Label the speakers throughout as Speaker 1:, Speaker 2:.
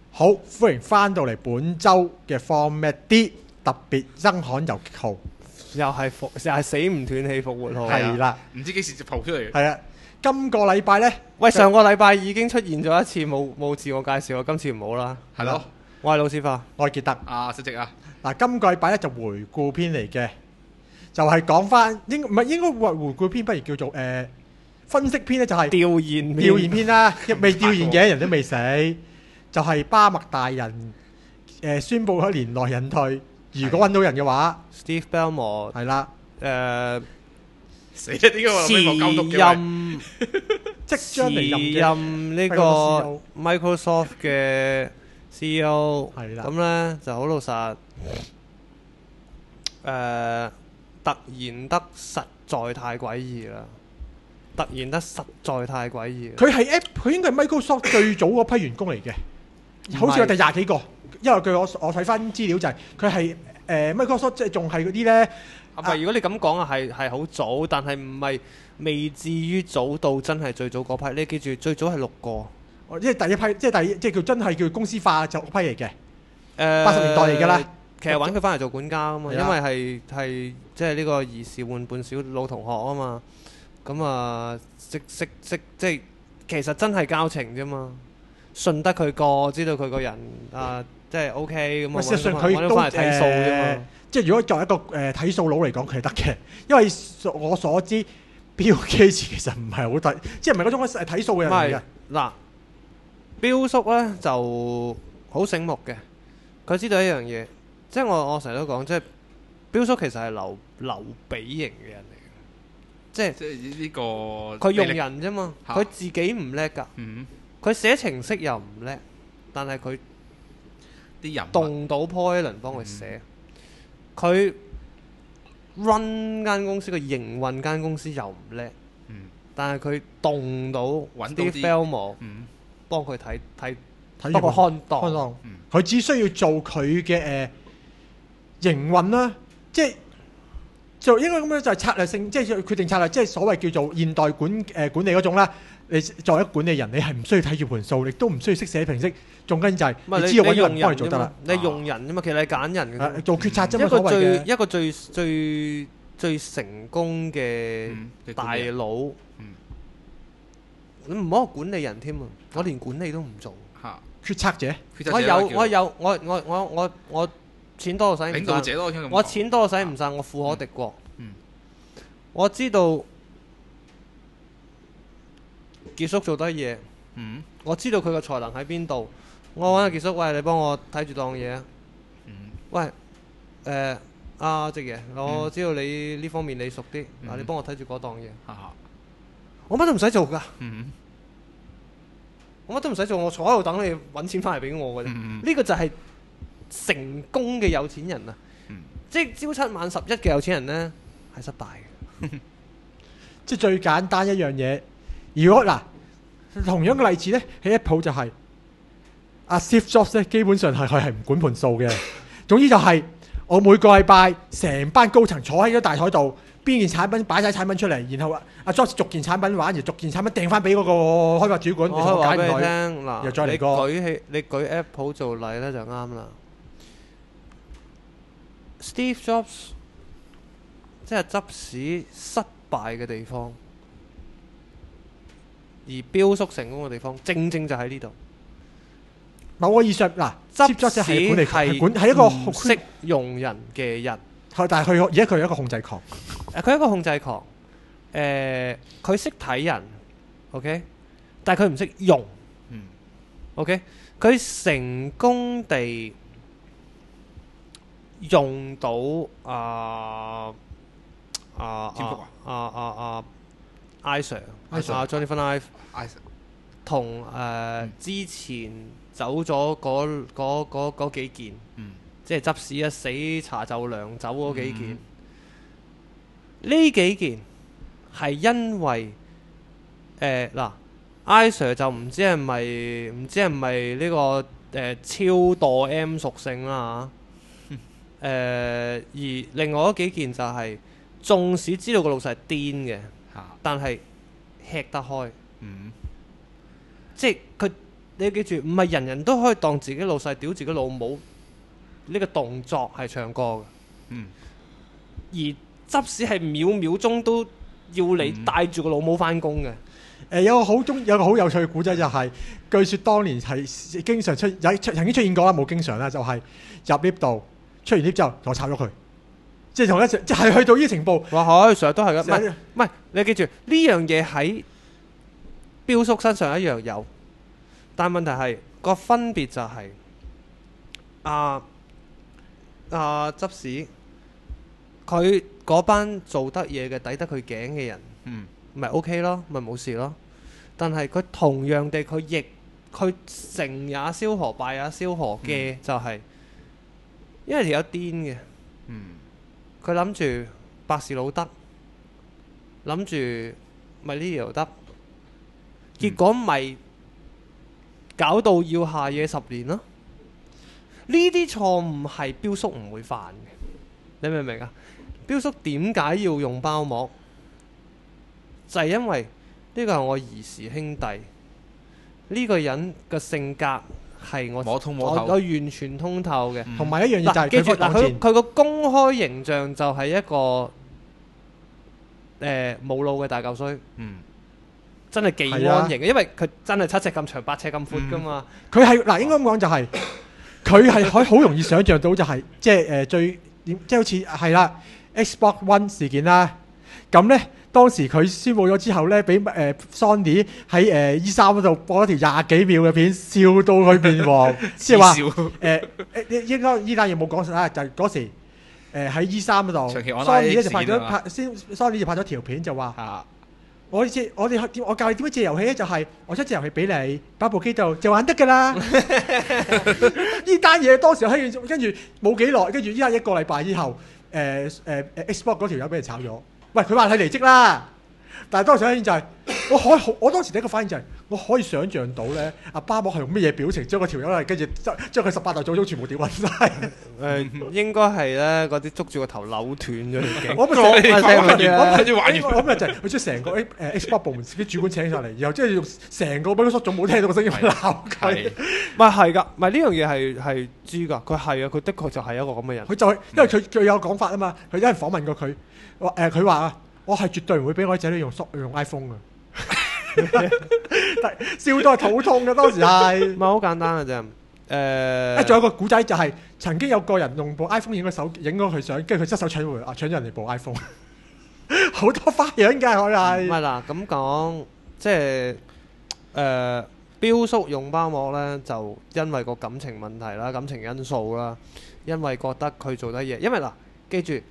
Speaker 1: 好，歡迎翻到嚟本週嘅 Format D 特別增刊遊擊號，
Speaker 2: 又係死唔斷氣復活號。
Speaker 1: 係啦，
Speaker 3: 唔知幾時就蒲出嚟。
Speaker 1: 係啊，今個禮拜呢，
Speaker 2: 喂，上個禮拜已經出現咗一次冇自我介紹，今次唔好啦。
Speaker 3: 係咯，
Speaker 2: 我係老師傅，
Speaker 1: 我係傑德。
Speaker 3: 小直啊，
Speaker 1: 嗱，今個禮拜咧就回顧篇嚟嘅，就係講翻應該話回顧篇，不如叫做分析篇咧，就係
Speaker 2: 調研
Speaker 1: 調研篇啦，未調研嘅人都未死，就係巴麥大人宣佈咗年內引退，如果揾到人嘅話，
Speaker 2: Steve Ballmer
Speaker 1: 係啦，
Speaker 3: 死啦！點解我諗起我監督嘅？
Speaker 1: 即將離任
Speaker 2: 呢個 Microsoft 嘅 CEO
Speaker 1: 係啦，
Speaker 2: 咁咧就好老實，突然得實在太詭異啦！突然得實在太詭異。
Speaker 1: 佢係佢應該係 Microsoft 最早嗰批員工嚟嘅，好似有第廿幾個，因為據我睇翻資料就係佢係Microsoft 即係仲係嗰啲咧。
Speaker 2: 唔係，如果你咁講啊，係好早，但係唔係未至於早到真係最早嗰批。你記住，最早係6個，
Speaker 1: 即係第一批，即係叫真係叫公司化就批嚟嘅。80年代嚟㗎啦。
Speaker 2: 其實揾佢翻嚟做管家啊嘛，因為係即係呢個兒時換半小老同學啊嘛。咁啊，識即係其實真係交情啫嘛，信得佢過，知道佢個人啊，即係 OK 咁啊。
Speaker 1: 事實上佢都
Speaker 2: 翻嚟睇數啫嘛。
Speaker 1: 即係如果作為一個睇數佬嚟講，佢係得嘅，因為我所知 Bill Gates 其實唔係好睇，即係唔係嗰種睇數嘅人嚟嘅。
Speaker 2: 嗱，Bill 叔咧就好醒目嘅，佢知道一樣嘢，即係我成日都講，即係Bill叔其實係劉備型嘅人嚟嘅，即係
Speaker 3: 呢個
Speaker 2: 佢用人啫嘛，佢自己唔叻㗎，佢寫程式又唔叻，但係佢
Speaker 3: 啲人
Speaker 2: 動到 Poison 幫佢寫。佢 run 間公司，佢營運間公司又唔叻，但係佢動到 Steve Ballmer 幫佢睇幫佢看檔，
Speaker 1: 佢只需要做佢嘅營運啦，即係就應該咁樣就係策略性，即係決定策略，即係所謂叫做現代管理嗰種啦。你作為一個管理人，你係唔需要睇住盤數，亦都唔需要識寫程式，重緊就係你知道揾人幫你做得啦。
Speaker 2: 你用人啫嘛，其實你揀人嘅
Speaker 1: 做決策啫嘛。
Speaker 2: 一個最成功嘅大佬，你唔好話管理人添啊！我連管理都唔做。
Speaker 1: 決策者，
Speaker 2: 我錢多就使唔晒，我錢多使唔晒，我富可敵國。我知道傑叔做得嘢，我知道佢個才能喺邊度。我揾阿傑叔，喂，你幫我睇住檔嘢啊！喂，阿直爺，我知道你呢方面你熟啲，你幫我睇住嗰檔嘢。我乜都唔使做㗎，我乜都唔使做，我坐喺度等你揾錢翻嚟俾我㗎啫。呢個就係成功嘅有錢人啊！即係朝七晚11嘅有錢人呢，係失敗嘅。
Speaker 1: 即係最簡單一樣嘢。如果嗱，同樣嘅例子咧，喺 Apple 就係阿 Steve Jobs 咧，基本上係佢係唔管盤數嘅。總之就係我每個禮拜成班高層坐喺咗大台度，邊件產品擺晒產品出嚟，然後阿 Jobs 逐件產品玩，而逐件產品掟翻俾嗰個開發主管。
Speaker 2: 我可以話俾你聽嗱，
Speaker 1: 又再嚟過。
Speaker 2: 你舉 Apple 做例咧就啱啦。Steve Jobs 即係執屎失敗嘅地方。而Bill叔成功嘅地方，正就喺呢度。
Speaker 1: 某個意義上，嗱，
Speaker 2: 執
Speaker 1: 屎
Speaker 2: 係
Speaker 1: 一個
Speaker 2: 識用人嘅人，
Speaker 1: 但係佢而家佢係一個控制狂。
Speaker 2: 佢係一個控制狂。佢識睇人 ，OK， 但係佢唔識用。OK， 佢成功地用到Jonathan Ive 同之前走咗嗰幾件，即係執屎一死茶就涼走嗰幾件。呢幾件係因為嗱，Ive 就唔知係咪呢個超墮 M 屬性啦嚇。而另外嗰幾件就係縱使知道個老細係癲嘅，但係吃得開。即係佢你記住，唔係人人都可以當自己老細屌自己老母呢個動作係唱歌嘅。而執屎係秒秒鐘都要你帶住個老母翻工嘅。
Speaker 1: 有個好有趣嘅古仔就係、據説當年係經常曾經出現過啦，冇經常啦，就係、入 lift 度出完 lift 之後，我炒咗佢，即係同一時，即係去到呢個情報。
Speaker 2: 哇！係成日都係嘅，唔係你記住呢樣嘢喺標叔身上一樣有，但係問題係個分別就係執屎，佢嗰班做得嘢嘅抵得佢頸嘅人。咪 OK 咯，咪冇事咯。但係佢同樣地，佢成也蕭何，敗也蕭何嘅就係、因為條友癲嘅。佢諗住百事老得，諗住咪呢條得，結果咪搞到要下嘢10年咯。呢啲錯誤係標叔唔會犯嘅，你明唔明啊？標叔點解要用包膜？就係因為呢個係我兒時兄弟，呢個人嘅性格係我完全通透嘅。
Speaker 1: 同埋一樣嘢就係
Speaker 2: 記住佢個公開形象就係一個冇腦嘅大嚿衰。真係技安型嘅，因為佢真係7尺咁長，8尺咁闊噶嘛。
Speaker 1: 佢係嗱，應該咁講就係佢係可以好容易想像到就係即係即係好似係啦 Xbox One 事件啦。咁咧當時佢宣佈咗之後咧，俾Sony 喺E3嗰度播咗條20幾秒嘅片，笑到佢面黃，即係話應該依單嘢冇講實啦，就係嗰時喺 E3嗰度，Sony 咧就Sony 就拍咗條片就話。我教你點樣借遊戲咧，就係我出隻遊戲俾你，擺部機度就玩得㗎啦。呢單嘢當時跟住冇幾耐，跟住依家1個禮拜之後，Xbox 嗰條友俾人炒咗。喂，佢話佢離職啦，但係當時反應就係、我當時第一個反應就係、我可以想像到咧，阿巴莫係用咩嘢表情將個條友係跟住將佢18代祖宗全部屌暈晒。
Speaker 2: 應該係咧嗰啲捉住個頭扭斷咗已經。
Speaker 1: 我咪就係佢將成個Xbox 部門啲主管請上嚟，然後即係用成個 Microsoft 總冇聽到個聲音鬧佢。
Speaker 2: 咪係㗎，咪呢樣嘢係知㗎。佢係啊，佢的確就係一個咁嘅人。佢
Speaker 1: 就係因為佢有講法啊嘛。佢有人訪問過佢，佢話我係絕對唔會俾我啲仔女用 iPhone 㗎。笑到係肚痛嘅，當時係
Speaker 2: 咪好簡單嘅啫。
Speaker 1: 仲有個古仔就係曾經有個人用部 iPhone 影咗佢相，跟住佢失手搶咗人哋部 iPhone。好多花樣㗎，佢係。唔係嗱咁講，即係標叔用包膜咧，就因為個感情問題啦、感情因素啦，因為覺得佢做得嘢，因為嗱記住。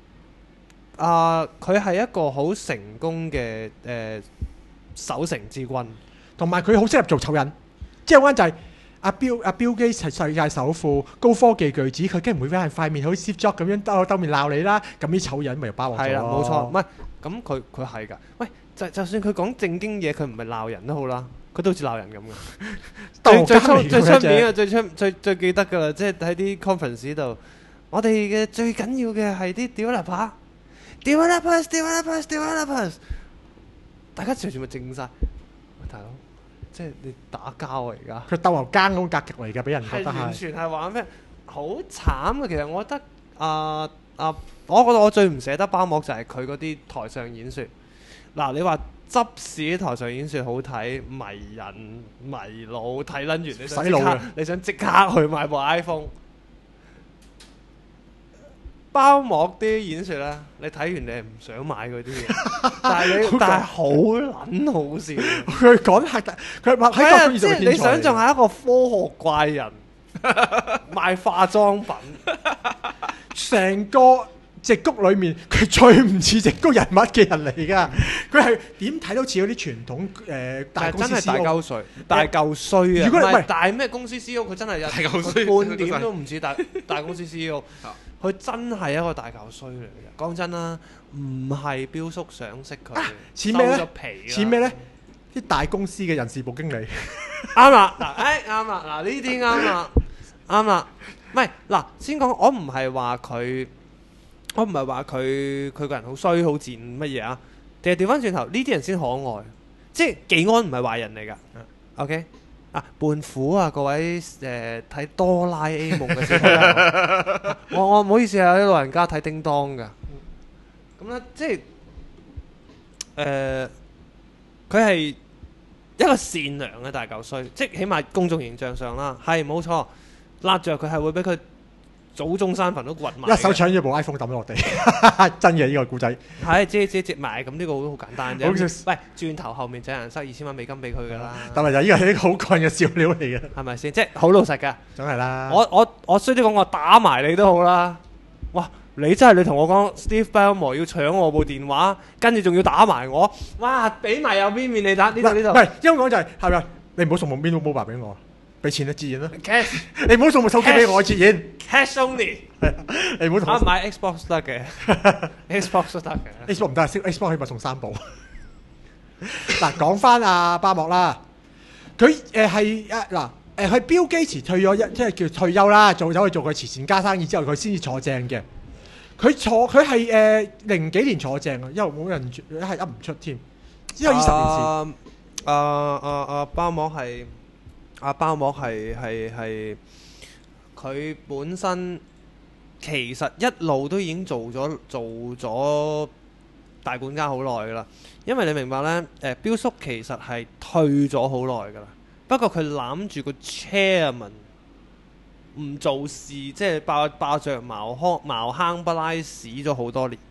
Speaker 1: 佢係一個好成功嘅守成之軍，同埋佢好適合做醜人。即係嗰就係阿 Bill Gates 係世界首富、高科技巨子，佢梗唔會俾人塊面好似 Steve Jobs 咁樣兜面鬧你啦。咁啲醜人咪又包鑊咗咯。係啦，冇錯。唔係咁佢係㗎。喂，就算佢講正經嘢，佢唔係鬧人都好啦，佢都好似鬧人咁嘅。最出面啊，最記得㗎啦，即係喺啲 conference 度，我哋嘅最緊要嘅係啲developers，大家全部靜晒。喂，大佬，即係你打交啊！而家佢鬥牛耕嗰種格局嚟㗎，俾人覺得係完全係玩咩？好慘嘅。其實我覺得我覺得我最唔捨得包膜就係佢嗰啲台上演説。嗱，你話執屎台上演説好睇，迷人迷腦，睇撚完你想即刻去買部 iPhone。包膜啲演説咧，你睇完你係唔想買嗰啲嘢，但係好撚好笑。佢講係佢話喺即係你想象係一個科學怪人賣化妝品，成個矽谷裏面佢最唔似矽谷人物嘅人嚟㗎。佢係點睇都似嗰啲傳統大公司 CEO。真係大鳩衰，大嚿衰啊！如果唔係大咩公司 CEO，佢真係有半點都唔似大公司 CEO。佢真係一個大嚿衰嚟嘅，講真啦，唔係標叔想識佢，似咩咧？似咩咧？啲大公司嘅人事部經理，啱啦，啱啦，嗱呢啲啱啦，啱啦，唔係嗱，先講，我唔係話佢個人好衰好賤乜嘢啊？定係調翻轉頭，呢啲人先可愛，即係技安唔係壞人嚟㗎，OK？
Speaker 2: 胖虎啊，各位睇哆啦 A 夢嘅小朋友，我唔好意思啊，啲老人家睇叮當㗎。咁咧，即係佢係一個善良嘅大嚿衰，即係起碼公眾形象上啦，係冇錯。揦着佢係會俾佢祖宗山墳都掘埋嘅，
Speaker 1: 一手搶咗部 iPhone 抌咗落地，真嘅呢個故仔。
Speaker 2: 係接埋，咁呢個好簡單
Speaker 1: 好
Speaker 2: 啫。喂，轉頭後面就有人塞2000蚊美金俾佢㗎啦。
Speaker 1: 但係就呢個係一個好棍嘅笑料嚟嘅，
Speaker 2: 係咪先？即係好老實㗎。
Speaker 1: 梗係啦。
Speaker 2: 我衰啲講，我打埋你都好啦。哇！你真係你同我講 Steve Ballmer 要搶我部電話，跟住仲要打埋我。哇！俾埋右邊面你打呢度。
Speaker 1: 唔係，因為講就係咪？你唔好送部 mobile 俾我，俾錢啦，自然啦。
Speaker 2: Cash
Speaker 1: 你唔好送部手機俾我，自然。
Speaker 2: cash only。
Speaker 1: 你唔好同我
Speaker 2: 買 Xbox 得嘅，Xbox 都得嘅。
Speaker 1: Xbox 唔得，Xbox 起碼送3部。嗱，講翻阿巴莫啦，佢係佢標基池退咗即係叫退休啦，走去做佢慈善家生意之後，佢先至坐正嘅。佢係零幾年坐正啊，因為冇人係噏唔出添。之後呢10年前，
Speaker 2: 包膜係佢本身其實一路都已經做咗大管家好耐噶啦，因為你明白咧，標叔其實係退咗好耐噶啦，不過佢攬住個 chairman 唔做事，即係爆着茅坑不拉屎咗好多年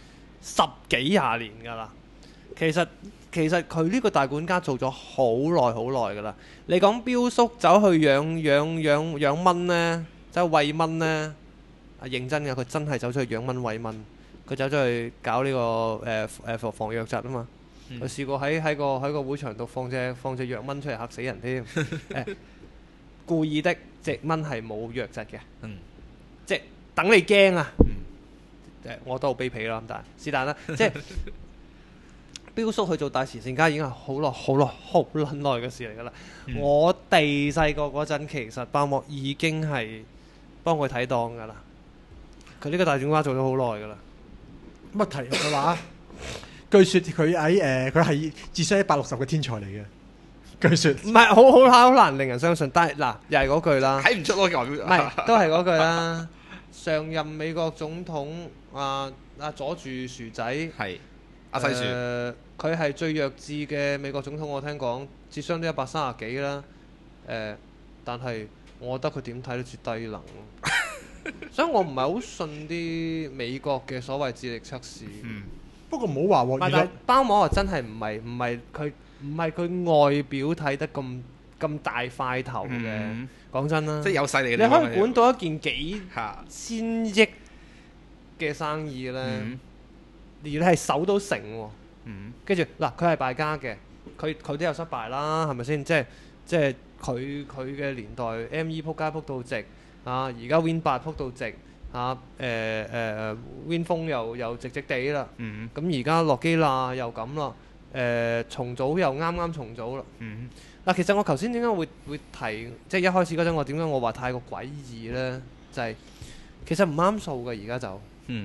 Speaker 2: ，10幾20年噶啦。其實佢呢個大管家做咗好耐噶啦。你講標叔走去養蚊呢，走去餵蚊呢，認真嘅，佢真係走出去養蚊餵蚊。佢走出去搞呢個防瘧疾啊嘛。佢試過喺個會場度放隻藥蚊出嚟嚇死人添。故意的，隻蚊係冇瘧疾嘅。即係等你驚啊！我都好卑鄙啦，但係是但啦，即係。標叔去做大慈善家已經係好撚耐嘅事嚟㗎啦。我哋細個嗰陣其實包莫已經係幫佢睇檔㗎啦。佢呢個大管家做咗好耐㗎啦。
Speaker 1: 乜題嘅話？據說佢佢係智商160嘅天才嚟嘅。據說
Speaker 2: 唔係好難令人相信，但係嗱又係嗰句啦，
Speaker 3: 睇唔出咯，
Speaker 2: 唔係都係嗰句啦。上任美國總統阻住薯仔
Speaker 3: 係阿西樹。
Speaker 2: 佢係最弱智嘅美國總統，我聽講智商都130幾啦。但係我覺得佢點睇都似低能，所以我唔係好信啲美國嘅所謂智力測試。
Speaker 1: 不過唔好話喎，
Speaker 2: 但係包膜啊，真係唔係佢外表睇得咁大塊頭嘅。講真啦，
Speaker 3: 即係有勢力嘅。
Speaker 2: 你可以管到一件幾千億嘅生意咧，而你係守到成喎。跟住嗱，佢係敗家嘅，佢都有失敗啦，係咪先？即係佢嘅年代 M.E 撲街撲到直啊，而家 Win 8撲到直啊，Win 風又直直地啦。咁而家諾基亞又咁啦，重組又啱重組啦。嗱，其實我頭先點解會提，即係一開始嗰陣我點解我話太過詭異呢？就係其實唔啱數嘅，而家就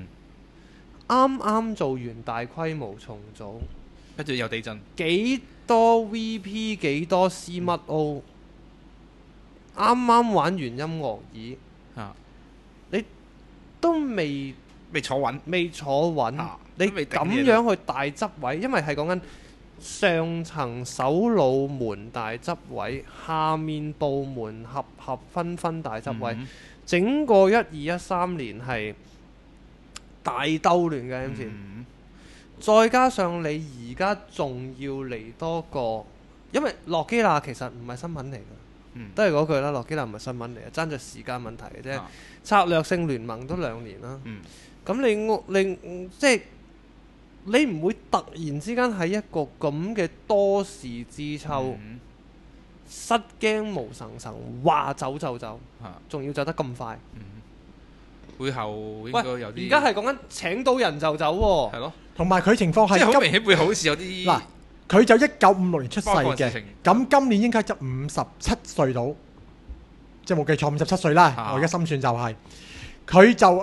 Speaker 2: 啱做完大規模重組，
Speaker 3: 跟住有地震，
Speaker 2: 幾多 VP 幾多 CMO，啱玩完音樂椅，你都未
Speaker 3: 坐穩，
Speaker 2: 你咁樣去大執位，因為係講緊上層首腦門大執位，下面部門合分大執位，整個12-13年係大兜亂嘅咁先，再加上你而家仲要嚟多個，因為諾基亞其實唔係新聞嚟嘅，都係嗰句啦，諾基亞唔係新聞嚟嘅，爭咗時間問題嘅啫。策略性聯盟都2年啦，咁你即係你唔會突然之間喺一個咁嘅多事之秋，失驚無神話走就走，仲要走得咁快。
Speaker 3: 背後應該有啲，
Speaker 2: 而家係講緊請到人就走喎。
Speaker 3: 係咯，
Speaker 1: 同埋佢情況係
Speaker 3: 即係好明顯背後好似有啲
Speaker 1: 嗱，佢就1956年出世嘅，咁今年應該就57歲到，即係冇記錯57歲啦。我而家心算就係佢就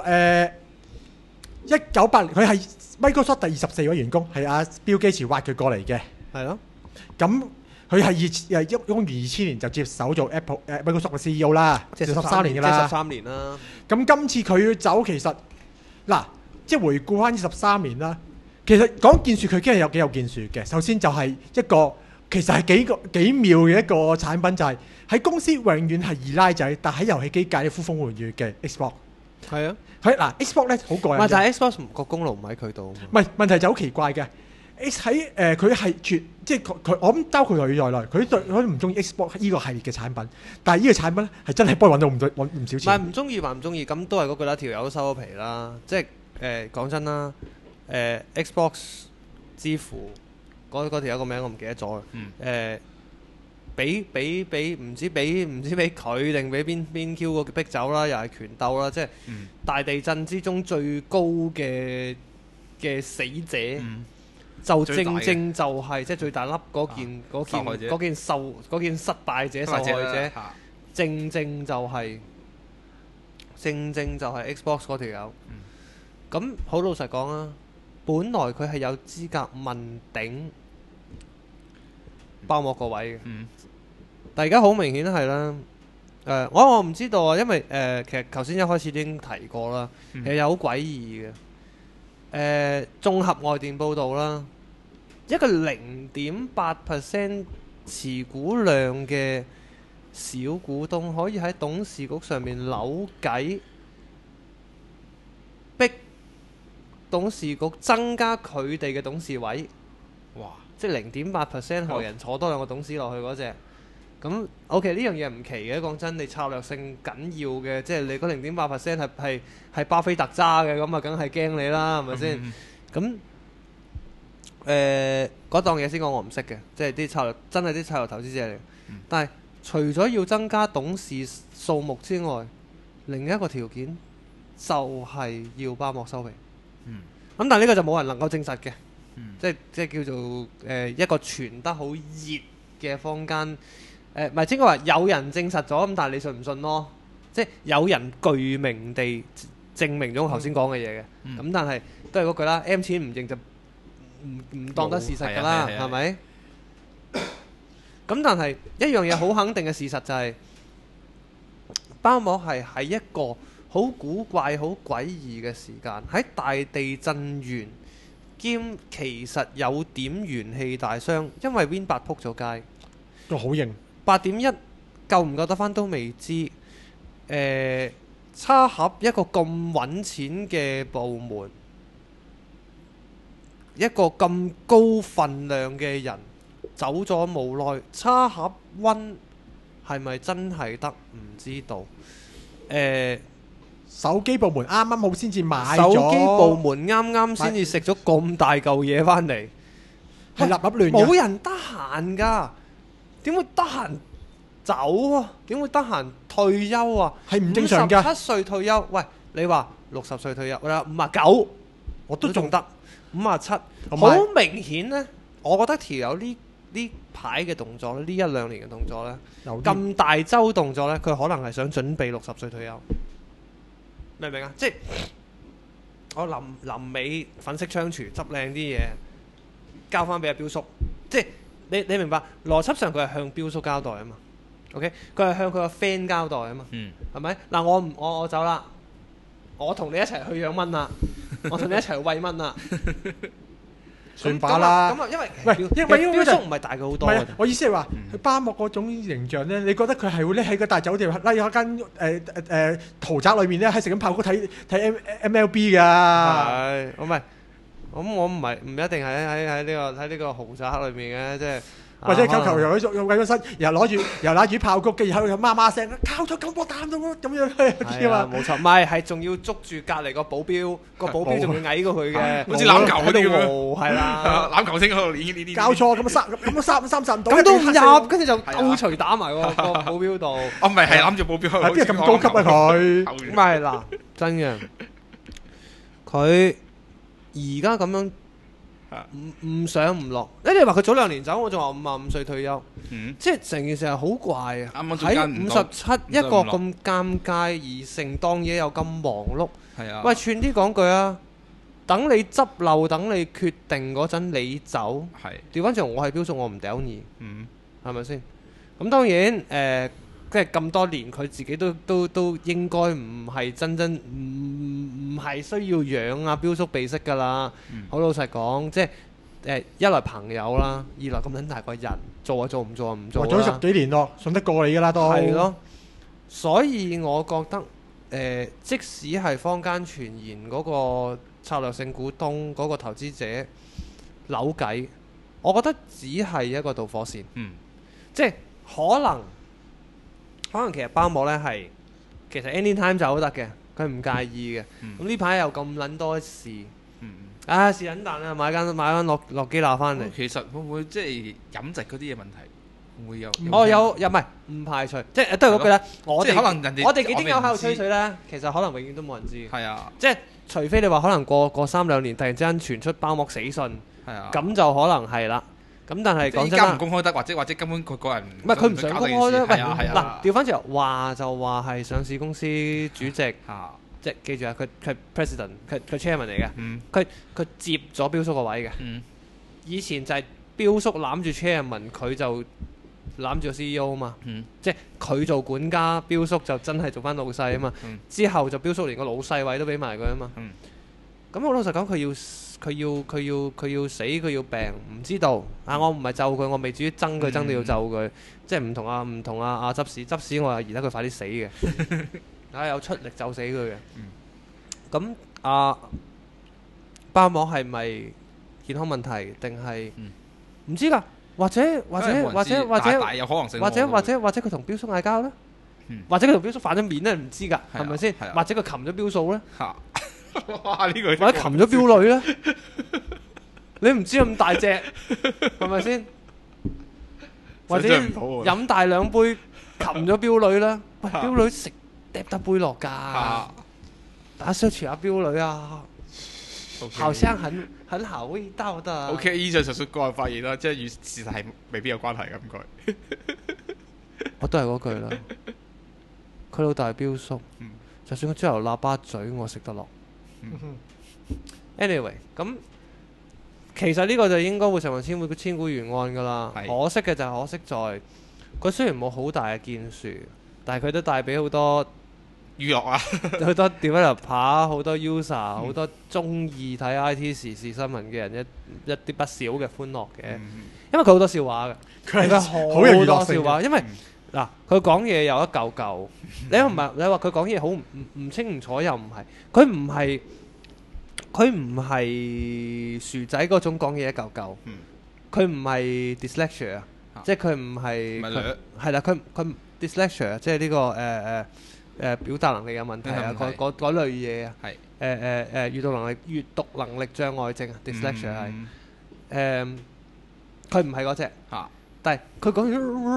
Speaker 1: 1980年，佢係 Microsoft 第24位員工，係阿 Bill Gates挖佢過嚟嘅。
Speaker 2: 係咯，
Speaker 1: 咁佢係公元2000年就接手做 Microsoft 嘅 CEO 啦，
Speaker 2: 即係
Speaker 1: 13年㗎
Speaker 2: 即係
Speaker 1: 啦。
Speaker 2: 13年啦。
Speaker 1: 咁今次佢走其實嗱，即係回顧翻呢13年啦，其實講建樹佢真係有幾有建樹嘅。首先就係一個其實係幾妙嘅一個產品，就係喺公司永遠係二奶仔，但喺遊戲機界呼風喚雨嘅 Xbox。
Speaker 2: 係啊，
Speaker 1: 佢嗱 Xbox 咧好過癮嘅。
Speaker 2: 唔係，但係 Xbox 個功勞唔喺佢度啊嘛。
Speaker 1: 唔係問題就好奇怪嘅。喺佢係即係佢我諗包括佢在內，佢唔中意 Xbox 呢個系列嘅產品，但係呢個產品咧係真係幫佢揾到唔少
Speaker 2: 唔係
Speaker 1: 錢。
Speaker 2: 唔中意還唔中意，咁都係嗰句啦，條友都收咗皮啦。即係講真啦，Xbox 支付嗰條友個名我唔記得咗啦。俾唔知俾佢定俾邊 Q 個逼走啦，又係拳鬥啦，即係大地震之中最高嘅死者。就正正就係即係最大粒嗰件失敗者受害者，正正就係 Xbox 嗰條友。咁好老實講啊，本來佢係有資格問鼎包膜個位嘅，但而家好明顯係啦。我唔知道啊，因為其實頭先一開始已經提過啦，其實有好詭異嘅。綜合外電報導啦，一個0.8% 持股量嘅小股東可以喺董事局上面扭計，逼董事局增加佢哋嘅董事位。
Speaker 3: 哇！
Speaker 2: 即係0.8%何人坐多兩個董事落去嗰隻。咁 OK 呢樣嘢唔奇嘅，講真，你策略性緊要嘅，即係你嗰0.8% 係巴菲特揸嘅，咁啊梗係驚你啦，係咪先？咁嗰檔嘢先講我唔識嘅，即係啲策略真係啲策略投資者嚟。但係除咗要增加董事數目之外，另一個條件就係要包膜收皮。咁但係呢個就冇人能夠證實嘅，即係叫做一個傳得好熱嘅坊間。唔係應該話有人證實咗，咁但係你信唔信咯？即係有人具名地證明咗我頭先講嘅嘢嘅，咁但係都係嗰句啦 ，M 錢唔認就唔當得事實㗎啦，係咪？咁但係一樣嘢好肯定嘅事實就係，包膜係喺一個好古怪、好詭異嘅時間，喺大地震完兼其實有點元氣大傷，因為 Win8 撲咗街，
Speaker 1: 都好型。
Speaker 2: 8.1夠唔夠得返都未知。差盒一個咁揾錢嘅部門，一個咁高份量嘅人走咗無耐，差盒溫係咪真係得唔知道？
Speaker 1: 手機部門啱啱好先至買咗，
Speaker 2: 手機部門啱啱先至食咗咁大嚿嘢返嚟，
Speaker 1: 係立立亂嘅，
Speaker 2: 冇人得閒㗎。點會得閒走啊？點會得閒退休啊？
Speaker 1: 係唔正常㗎。
Speaker 2: 57歲退休，喂，你話60歲退休，我話59，我都仲得。57，好明顯呢。我覺得條友呢排嘅動作呢1-2年嘅動作呢，咁大周動作呢，佢可能係想準備60歲退休，明唔明啊？即係我臨尾粉飾倉儲，執靚啲嘢，交翻俾阿彪叔，即係。你明白邏輯上佢係向彪叔交代啊嘛 ，OK？ 佢係向佢個 friend 交代啊嘛，係咪？嗱，我走啦，我同你一齊去養蚊啦，我同你一齊去餵蚊啦，
Speaker 1: 算把啦。
Speaker 2: 咁啊，因為
Speaker 1: 彪
Speaker 2: 叔唔係大佢好多。
Speaker 1: 我意思係話，佢巴莫嗰種形象咧，你覺得佢係會咧喺個大酒店拉有一間豪宅裏面咧，喺食緊爆谷睇 MLB 㗎。
Speaker 2: 係，唔係。咁我唔一定喺呢個豪宅裏面嘅，即係
Speaker 1: 或者球球又用緊個身，又攞住炮谷嘅，然後又媽媽聲，靠咗咁多膽咁樣嘅嘛。
Speaker 2: 冇錯，唔係仲要捉住隔離個保鏢，個保鏢仲要矮過佢嘅，
Speaker 3: 好似欖球嗰啲咁
Speaker 2: 喎，係啦，
Speaker 3: 欖球星喺度練呢啲。
Speaker 1: 交錯咁三唔到，
Speaker 2: 咁都唔入，跟住就兜錘打埋個保鏢度。
Speaker 3: 哦，唔係諗住保鏢，
Speaker 1: 邊係咁高級啊佢？
Speaker 2: 唔係嗱，真嘅，佢。而家咁樣唔上唔落，你話佢早2年走，我仲話55歲退休，即係成件事係好怪啊！喺57一個咁尷尬而成當嘢又咁忙碌，喂，串啲講句啊！等你執漏，等你決定嗰陣你走，調翻轉我係標數，我唔屌你， 係咪先？咁當然即係咁多年，佢自己都應該唔係唔係需要養阿標叔鼻息㗎啦。好老實講，即係一來朋友啦，二來咁撚大個人，做就做，唔做就唔做啦。
Speaker 1: 做咗10幾年咯，信得過你㗎啦都。
Speaker 2: 係咯，所以我覺得即使係坊間傳言嗰個策略性股東嗰個投資者扭計，我覺得只係一個導火線。即係可能其實包膜呢係其實 anytime 走得嘅，佢唔介意嘅。咁呢排又咁撚多事，是撚但啦，買間諾基亞翻嚟。
Speaker 3: 其實會唔會即係飲食嗰啲嘢問題會唔會有？
Speaker 2: 有唔係唔排除，即係都係嗰句啦。
Speaker 3: 即係可能人哋
Speaker 2: 我哋幾丁友喺度吹水咧，其實可能永遠都冇人知。
Speaker 3: 係啊，
Speaker 2: 即係除非你話可能過3-2年，突然之間傳出包膜死訊，
Speaker 3: 係啊，
Speaker 2: 咁就可能係啦。咁但係講真啦，
Speaker 3: 唔公開得，或者根本佢個人
Speaker 2: 唔係佢唔想公開咧。喂，
Speaker 3: 嗱
Speaker 2: 調翻轉頭話就話係上市公司主席，即係記住啊，佢 president，佢 chairman 嚟嘅。佢接咗標叔個位嘅。以前就係標叔攬住 chairman，佢就攬住個 CEO 啊嘛。即係佢做管家，標叔就真係做翻老細啊嘛。之後就標叔連個老細位都俾埋佢啊嘛。咁我老實講，佢要死，佢要病，唔知道啊！我唔係咒佢，我未至於憎佢憎到要咒佢，即係唔同啊執屎，我係宜得佢快啲死嘅，有出力咒死佢嘅。咁包膜係咪健康問題定係唔知㗎？或者
Speaker 3: 大有可能性，
Speaker 2: 或者佢同標叔嗌交咧，或者佢同標叔反咗面咧，唔知㗎，係咪先？或者佢擒咗標數咧？
Speaker 3: 哇！呢個
Speaker 2: 或者擒咗標女咧，你唔知咁大隻，係咪先？或者飲大2杯擒咗標女啦，喂，標女食嗒得杯落㗎，打 search 下標女啊，好像很好味道的。
Speaker 3: OK， 以上純屬個人發現啦，即係與事實係未必有關係嘅，唔該。
Speaker 2: 我都係嗰句啦，佢老豆係標叔，就算佢之後喇叭嘴，我食得落。Anyway， 咁其實呢個就應該會成為千古懸案㗎啦。可惜嘅就係可惜在佢雖然冇好大嘅建樹，但係佢都帶俾好多
Speaker 3: 娛樂啊，
Speaker 2: 好多 developer、好多 user、好多中意睇 IT 時事新聞嘅人一啲不少嘅歡樂嘅，因為佢好多笑話嘅，佢好有娛樂笑話，因為嗱，佢講嘢有一嚿嚿，你話佢講嘢好唔清唔楚又唔係，佢唔係薯仔嗰種講嘢一嚿嚿，佢唔係 dyslexia 啊，即係佢唔係係啦，佢 dyslexia 即係呢個表達能力有問題啊，嗰類嘢啊，閱讀能力障礙症啊 dyslexia 係佢唔係嗰隻。但係佢講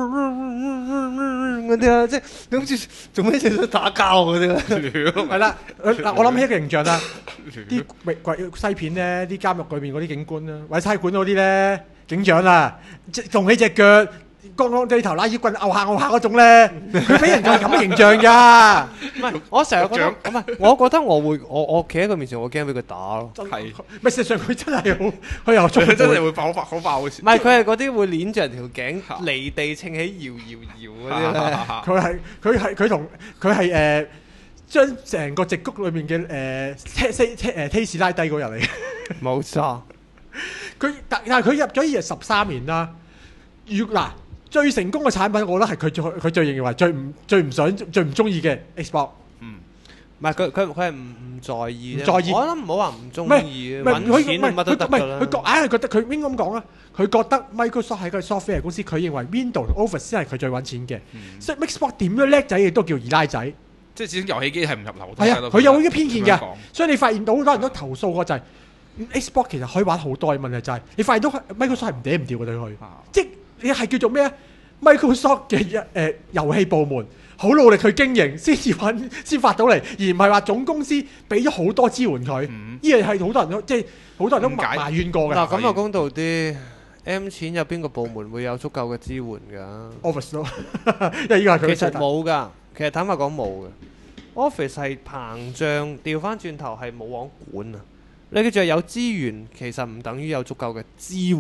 Speaker 2: 嗰啲啊，即係你好似做咩嘢都打交嗰啲啊，係啦。嗱，我諗起一個形象啦，啲西片咧，啲監獄裏面嗰啲警官啦，或者差館嗰啲咧，警長啊，即係動起隻腳，光光低頭拉支棍拗下嗰種咧，佢俾人就係咁嘅形象㗎。唔係，我成日覺得唔係，我覺得我企喺佢面前，我驚俾佢打咯。
Speaker 3: 係，
Speaker 2: 咪
Speaker 1: 事實上佢真係好，佢又
Speaker 3: 真係會爆好爆嘅事。
Speaker 2: 唔係，佢係嗰啲會攆住人條頸離地稱起搖嗰啲咧。佢係將成個矽谷裏面嘅taste 拉低嗰人嚟嘅。 冇錯。
Speaker 1: 但係佢入咗呢13年啦。嗱，最成功嘅產品，我覺得係佢最認為最唔想、最唔中意嘅 Xbox。
Speaker 2: 唔係佢係唔在意啫。
Speaker 1: 唔在意，
Speaker 2: 我覺得唔好話唔中意嘅，
Speaker 1: 揾
Speaker 2: 錢乜都得㗎啦。
Speaker 1: 佢硬係覺得佢應該咁講啦。佢覺得 Microsoft 係個 software 公司，佢認為 Windows Office 先係佢最揾錢嘅。所以 Xbox 點樣叻仔亦都叫二奶仔。
Speaker 3: 即係始終遊戲機係唔入流。
Speaker 1: 係啊，佢有呢啲偏見㗎。所以你發現到好多人都投訴過就係 Xbox 其實可以玩好多嘅問題就係你發現到 Microsoft 係唔嗲唔吊嘅對佢，即係你係叫做咩啊？ Microsoft 嘅遊戲部門好努力去經營，先發到嚟，而唔係話總公司俾咗好多支援佢。呢樣係好多人都即係好多人都埋怨過嘅。
Speaker 2: 嗱，咁就公道啲 ，M 錢有邊個部門會有足夠嘅支援㗎
Speaker 1: ？Office 咯，因為依個係佢。
Speaker 2: 其實冇㗎，其實坦白講冇嘅。Office 係膨脹，調翻轉頭係冇網管啊！你記住有資源，其實唔等於有足夠嘅支援。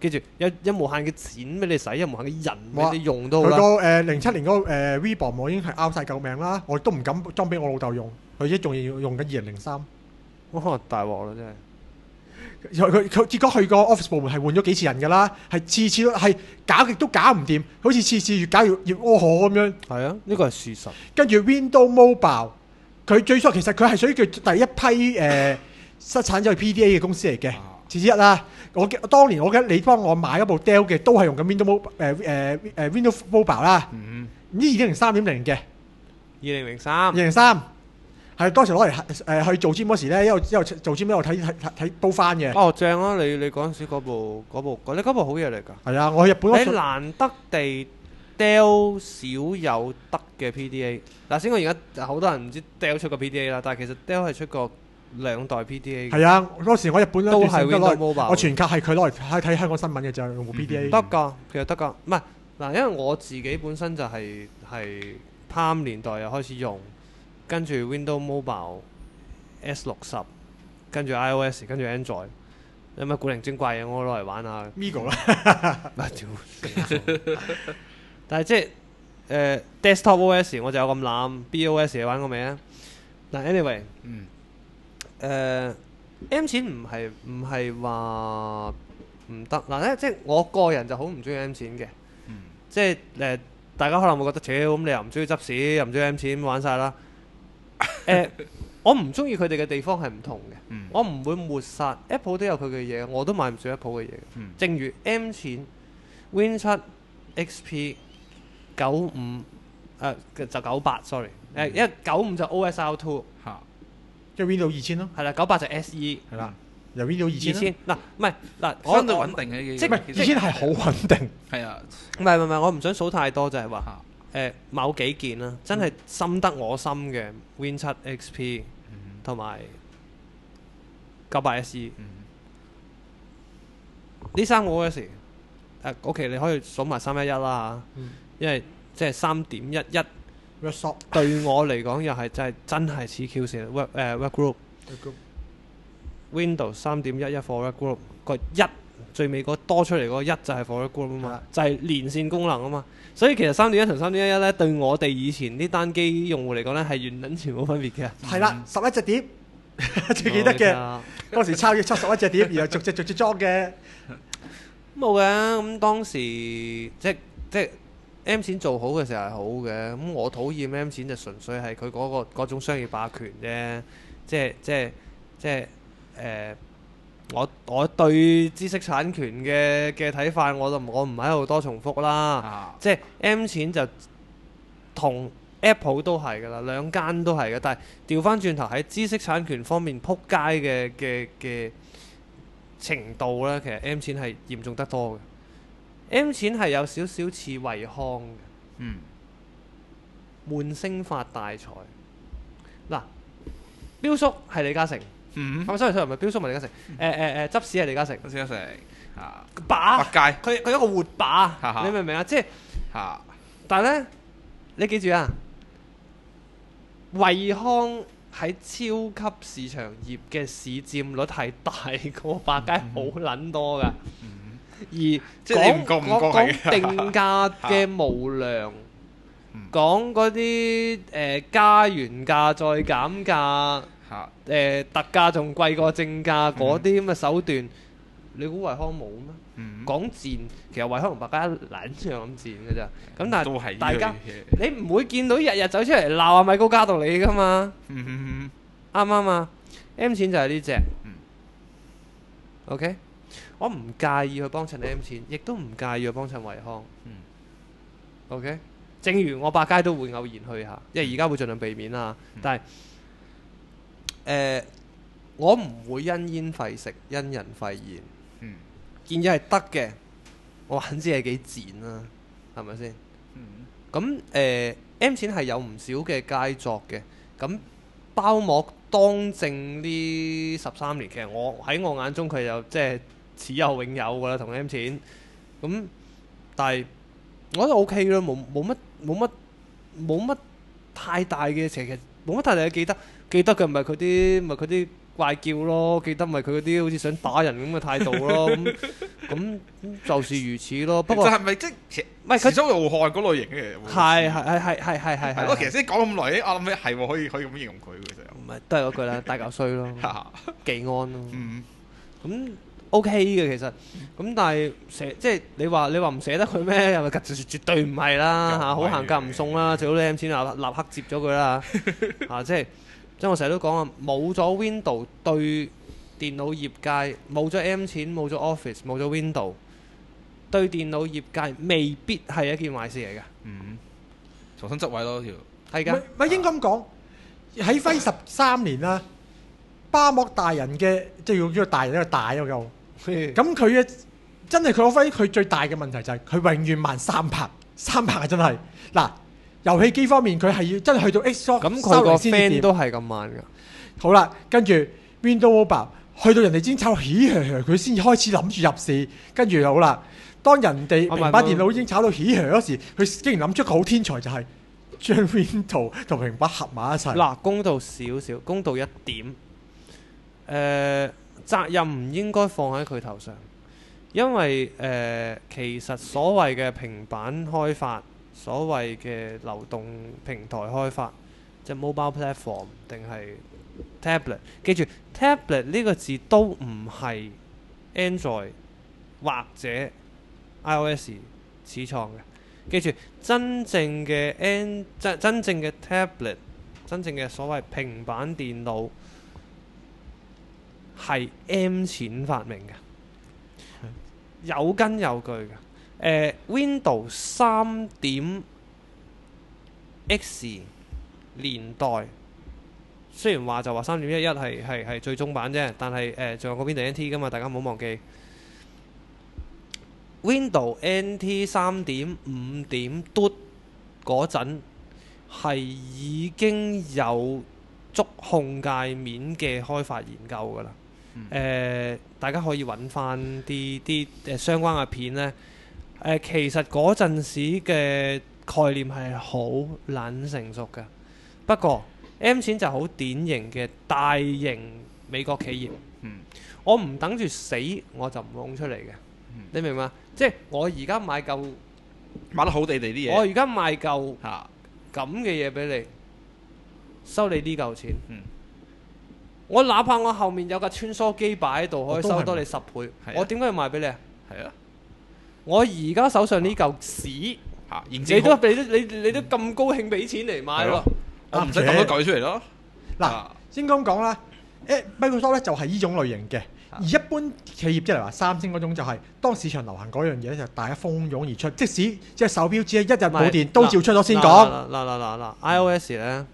Speaker 2: 記住有無限嘅錢俾你使，有無限嘅人
Speaker 1: 哇
Speaker 2: 俾你用都好啦。
Speaker 1: 佢個07年嗰個V-Bomb 我已經係拗晒救命啦，我都唔敢裝俾我老豆用，佢而家仲要用緊2003。
Speaker 2: 哇！大鑊啦真係。
Speaker 1: 佢結果去個 office 部門係換咗幾次人㗎啦，係次次都係搞極都搞唔掂，好似次次越搞越窩火咁樣。
Speaker 2: 係啊，呢個係事實。
Speaker 1: 跟住 Windows Mobile，佢最初其實佢係屬於佢第一批生產咗 PDA 嘅公司嚟嘅，之一啦。當年我記得你幫我買一部 Dell 嘅，都係用緊 Windows Mobile 啦。唔知2003.0嘅
Speaker 2: 2003。
Speaker 1: 2003係當時攞嚟去做 gym 嗰時咧，一路做 gym 一路睇煲翻嘅。
Speaker 2: 哦，正啊！你嗰陣時嗰部你嗰部好嘢嚟㗎。
Speaker 1: 係啊，我去日本嗰
Speaker 2: 你難得地 Dell 少有得嘅 PDA。嗱，先我而家好多人唔知 Dell 出過 PDA 啦，但係其實 Dell 係出過2代 PDA。
Speaker 1: 係啊，嗰時我日本
Speaker 2: 都係 Windows Mobile。
Speaker 1: 我全靠係佢攞嚟睇香港新聞嘅就係用 PDA。
Speaker 2: 得㗎，其實得㗎。唔係嗱，因為我自己本身就係PAM 年代又開始用。跟住 Windows Mobile S60，跟住 iOS， 跟住 Android， 有乜古靈精怪嘢我攞嚟玩下。
Speaker 1: Migo 啦，
Speaker 2: 但係即係Desktop OS 我就有咁攬 ，BOS 你玩過未啊？嗱 anyway，M 錢唔係話唔得嗱咧，即係我個人就好唔中意 M 錢嘅，即係大家可能會覺得，咁你又唔中意執屎，又唔中意 M 錢玩晒啦。我唔中意佢哋嘅地方係唔同嘅，我唔會抹殺 Apple 都有佢嘅嘢，我都買唔少 Apple 嘅嘢。正如 M 錢 Win 7 XP 95就98 sorry， 因為95就 OSR2，
Speaker 1: 即係 Windows 2000咯。
Speaker 2: 係啦，98就 SE
Speaker 1: 係啦，由 Windows 2000
Speaker 2: 嗱唔係嗱，
Speaker 3: 相對穩定嘅呢
Speaker 2: 即
Speaker 3: 啲
Speaker 1: 2000係好穩定。
Speaker 3: 係啊，
Speaker 2: 唔係，我唔想數太多，就係話某幾件啦，真係深得我心嘅 Win 7 XP 同埋98 SE 呢3個 OS OK 你可以數埋311啦嚇，因為即係3.11
Speaker 1: Workshop
Speaker 2: 對我嚟講又係真係似 Q 線 Workgroup Windows 3.11 for Workgroup 個1最尾嗰多出嚟嗰1就係 for Workgroup 啊嘛，就係連線功能啊嘛。所以其實3.1同3.11咧，對我哋以前啲單機用戶嚟講咧，係完全冇分別嘅。
Speaker 1: 係啦，11隻碟最記得嘅，嗰時抄要出11隻碟，然後逐隻裝嘅。
Speaker 2: 冇嘅，咁當時即 M 錢做好嘅時候係好嘅，咁我討厭 M 錢就純粹係佢嗰種商業霸權啫，即我對知識產權嘅睇法，我唔喺度多重複啦。即係 M 錢就同 Apple 都係㗎啦，兩間都係嘅。但係調翻轉頭喺知識產權方面撲街嘅程度咧，其實 M 錢係嚴重得多嘅。M 錢係有少少似惠康嘅，悶聲發大財。嗱，標叔係李嘉誠。sorry 唔係標叔，唔係李嘉誠。執屎係李嘉誠。
Speaker 3: 李嘉誠
Speaker 2: 把
Speaker 3: 百佳，
Speaker 2: 佢一個活把，你明唔明啊？即係但係咧，你記住啊，惠康喺超級市場業嘅市佔率係大過百佳好撚多㗎。而講定價嘅無良，講嗰啲加原價再減價。特價仲貴過正價嗰啲咁嘅手段，你估惠康冇咩？講賤，其實惠康同百佳一撚樣咁賤嘅咋。咁但係大家你唔會見到日日走出嚟鬧阿米高加道理噶嘛？啱唔啱啊 ？M 錢就係呢隻。OK， 我唔介意去幫襯 M 錢，亦都唔介意去幫襯惠康。OK， 正如我百佳都會偶然去下，因為而家會盡量避免啦。但係我唔會因噎廢食，因人廢言。件嘢係得嘅，我話知係幾賤啦，係咪先？咁M 錢係有唔少嘅佳作嘅，咁包膜當正呢13年，其實喺我眼中佢就即係此有永有㗎啦，同 M 錢。咁但係我覺得 OK 啦，冇乜太大嘅，其實冇乜太大嘅記得嘅，唔係佢啲怪叫咯，記得咪佢嗰啲好似想打人咁嘅態度咯，咁就是如此咯。不過
Speaker 3: 係咪即係
Speaker 2: 唔係佢
Speaker 3: 時蘇浩瀚嗰類型嘅？
Speaker 2: 係
Speaker 3: 咯，其實先講咁耐，我諗起係喎，可以咁形容佢其實。
Speaker 2: 唔係都係嗰句啦，大嚿衰咯，技安咯。咁 OK 嘅其實，咁但係即係你話唔捨得佢咩？又咪絕對唔係啦嚇，好行夾唔送啦，最好你 M 錢立刻接咗佢啦嚇，即係我成日都講啊，冇咗 Windows 對電腦業界冇咗 M 錢，冇咗 Office， 冇咗 Windows 對電腦業界未必係一件壞事嚟嘅。
Speaker 3: 重新執位咯條。
Speaker 2: 係㗎，
Speaker 1: 咪應該咁講，喺輝13年啦，巴莫大人嘅即係要叫做大人一個大嗰嚿。咁佢嘅真係佢攞翻佢最大嘅問題就係佢永遠慢3拍啊！真係嗱，遊戲機方面佢係要真係去到 Xbox
Speaker 2: 咁佢個
Speaker 1: 先
Speaker 2: fan 都係咁慢㗎。
Speaker 1: 好啦，跟住 Windows Mobile 去到人哋先炒到起佢先開始諗住入市，跟住好啦。當人哋平板電腦已經炒到起嗰時，佢竟然諗出個好天才就係將 Windows 同平板合埋一齊。
Speaker 2: 嗱，公道少少，公道一點，責任唔應該放喺佢頭上，因為其實所謂嘅平板開發，所謂嘅流動平台開發，即係 mobile platform 定係 tablet， 記住 tablet 呢個字都唔係 Android 或者 iOS 始創嘅，記住真正嘅 tablet， 真正嘅所謂平板電腦。係 M 錢發明嘅，有根有據嘅。Windows 3.X 年代雖然話就話3.11係最終版啫，但係仲有個 Windows NT 噶嘛，大家唔好忘記。Windows NT 3.5嘟嗰陣係已經有觸控界面嘅開發研究㗎啦。大家可以揾翻啲相關嘅片呢。其實嗰陣時嘅概念係好撚成熟嘅，不過 M 錢就好典型嘅大型美國企業。我唔等住死我就唔攞出嚟嘅，你明嘛？即係我而家買得
Speaker 3: 好地啲嘢，
Speaker 2: 我而家賣嚿咁嘅嘢俾你，收你呢嚿錢。我哪怕我後面有架穿梭機擺喺度，可以收多你10倍，我點解要賣俾你啊？
Speaker 3: 係啊！
Speaker 2: 我而家手上呢嚿屎，你都咁高興俾錢嚟買咯，
Speaker 3: 我唔使咁多嚿出嚟咯。
Speaker 1: 嗱，先咁講啦，Microsoft 咧就係呢種類型嘅，而一般企業即係話三星嗰種就係當市場流行嗰樣嘢咧，就大家蜂擁而出，即使即係手錶只係一日冇電都照出咗先講。
Speaker 2: iOS 咧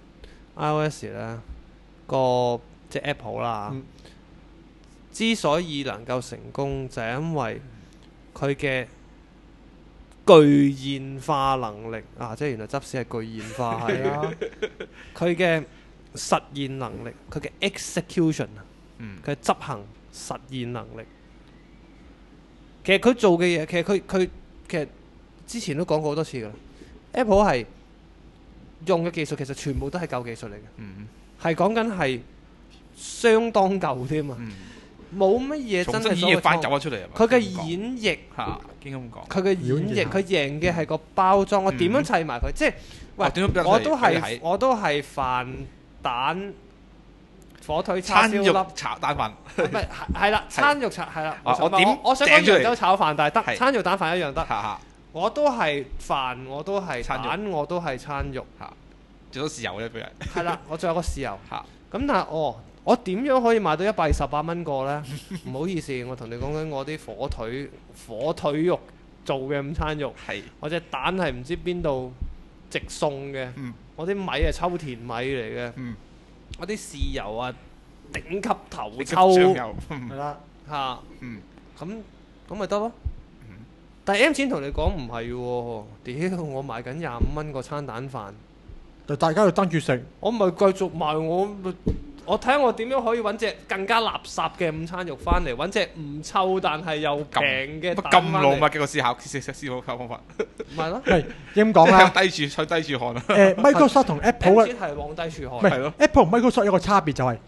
Speaker 2: 個即係 Apple 啦，之所以能夠成功，就係因為佢嘅具現化能力啊！即係原來執屎係具現化係啦，佢嘅實現能力，佢嘅 execution 佢嘅執行實現能力。其實佢做嘅嘢，其實之前都講過好多次㗎啦。Apple 係用嘅技術其實全部都係舊技術嚟嘅，係講緊係相當舊添啊！冇乜嘢真係所謂
Speaker 3: 翻走咗出嚟。
Speaker 2: 佢嘅演繹
Speaker 3: 嚇，應該咁講。
Speaker 2: 佢嘅演繹，佢贏嘅係個包裝。我點樣砌埋佢？即係喂，我都係飯蛋火腿叉燒粒
Speaker 3: 炒蛋飯。
Speaker 2: 唔係係啦，餐肉炒係啦。
Speaker 3: 我想
Speaker 2: 講揚州炒飯，但係得餐肉蛋飯一樣得。我都係飯，我都係蛋，我都係餐肉。
Speaker 3: 最多豉油咧，俾人。係
Speaker 2: 啦，我仲有個豉油。咁但係我點樣可以賣到128蚊個呢？唔好意思，我同你講緊我啲火腿肉做嘅午餐肉，我隻蛋係唔知邊度直送嘅，我啲米係秋田米嚟嘅，我啲豉油啊頂級頭抽，係啦嚇，咁咪得咯。但係 M 錢同你講唔係喎，屌我賣緊25蚊個餐蛋飯，
Speaker 1: 就大家要登住食，
Speaker 2: 我咪繼續賣我睇下我點樣可以揾隻更加垃圾嘅午餐肉翻嚟，揾隻唔臭但係又平嘅蛋翻嚟。咁老麥嘅個思考方法，唔係咯？係
Speaker 1: 點講啦？
Speaker 3: 低住汗啊！
Speaker 1: Microsoft 同 Apple
Speaker 2: 先係往低處汗。
Speaker 1: 係咯。Apple 同 Microsoft 有個差別就係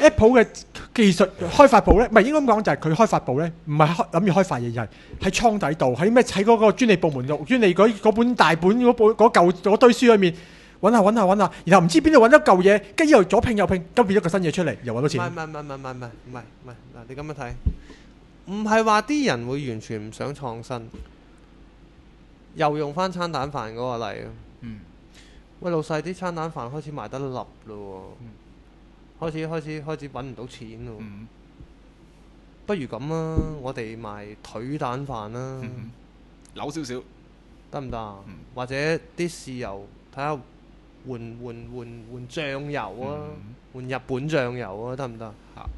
Speaker 1: Apple 嘅技術開發部咧，唔係應該咁講，就係佢開發部咧，唔係諗住開發嘢，係喺倉底度，喺咩喺嗰個專利部門度，專利嗰本大本嗰堆書裏面揾下，然後唔知邊度揾咗嚿嘢，跟住又左拼右拼，咁變咗個新嘢出嚟，又揾到錢。
Speaker 2: 唔係，嗱你咁樣睇，唔係話啲人會完全唔想創新，又用翻餐蛋飯嗰個例啊。喂，老細啲餐蛋飯開始賣得笠咯喎，開始揾唔到錢咯。不如咁啊，我哋賣腿蛋飯啦，
Speaker 3: 扭少少
Speaker 2: 得唔得啊？或者啲豉油睇下換醬油啊，換日本醬油啊，得唔得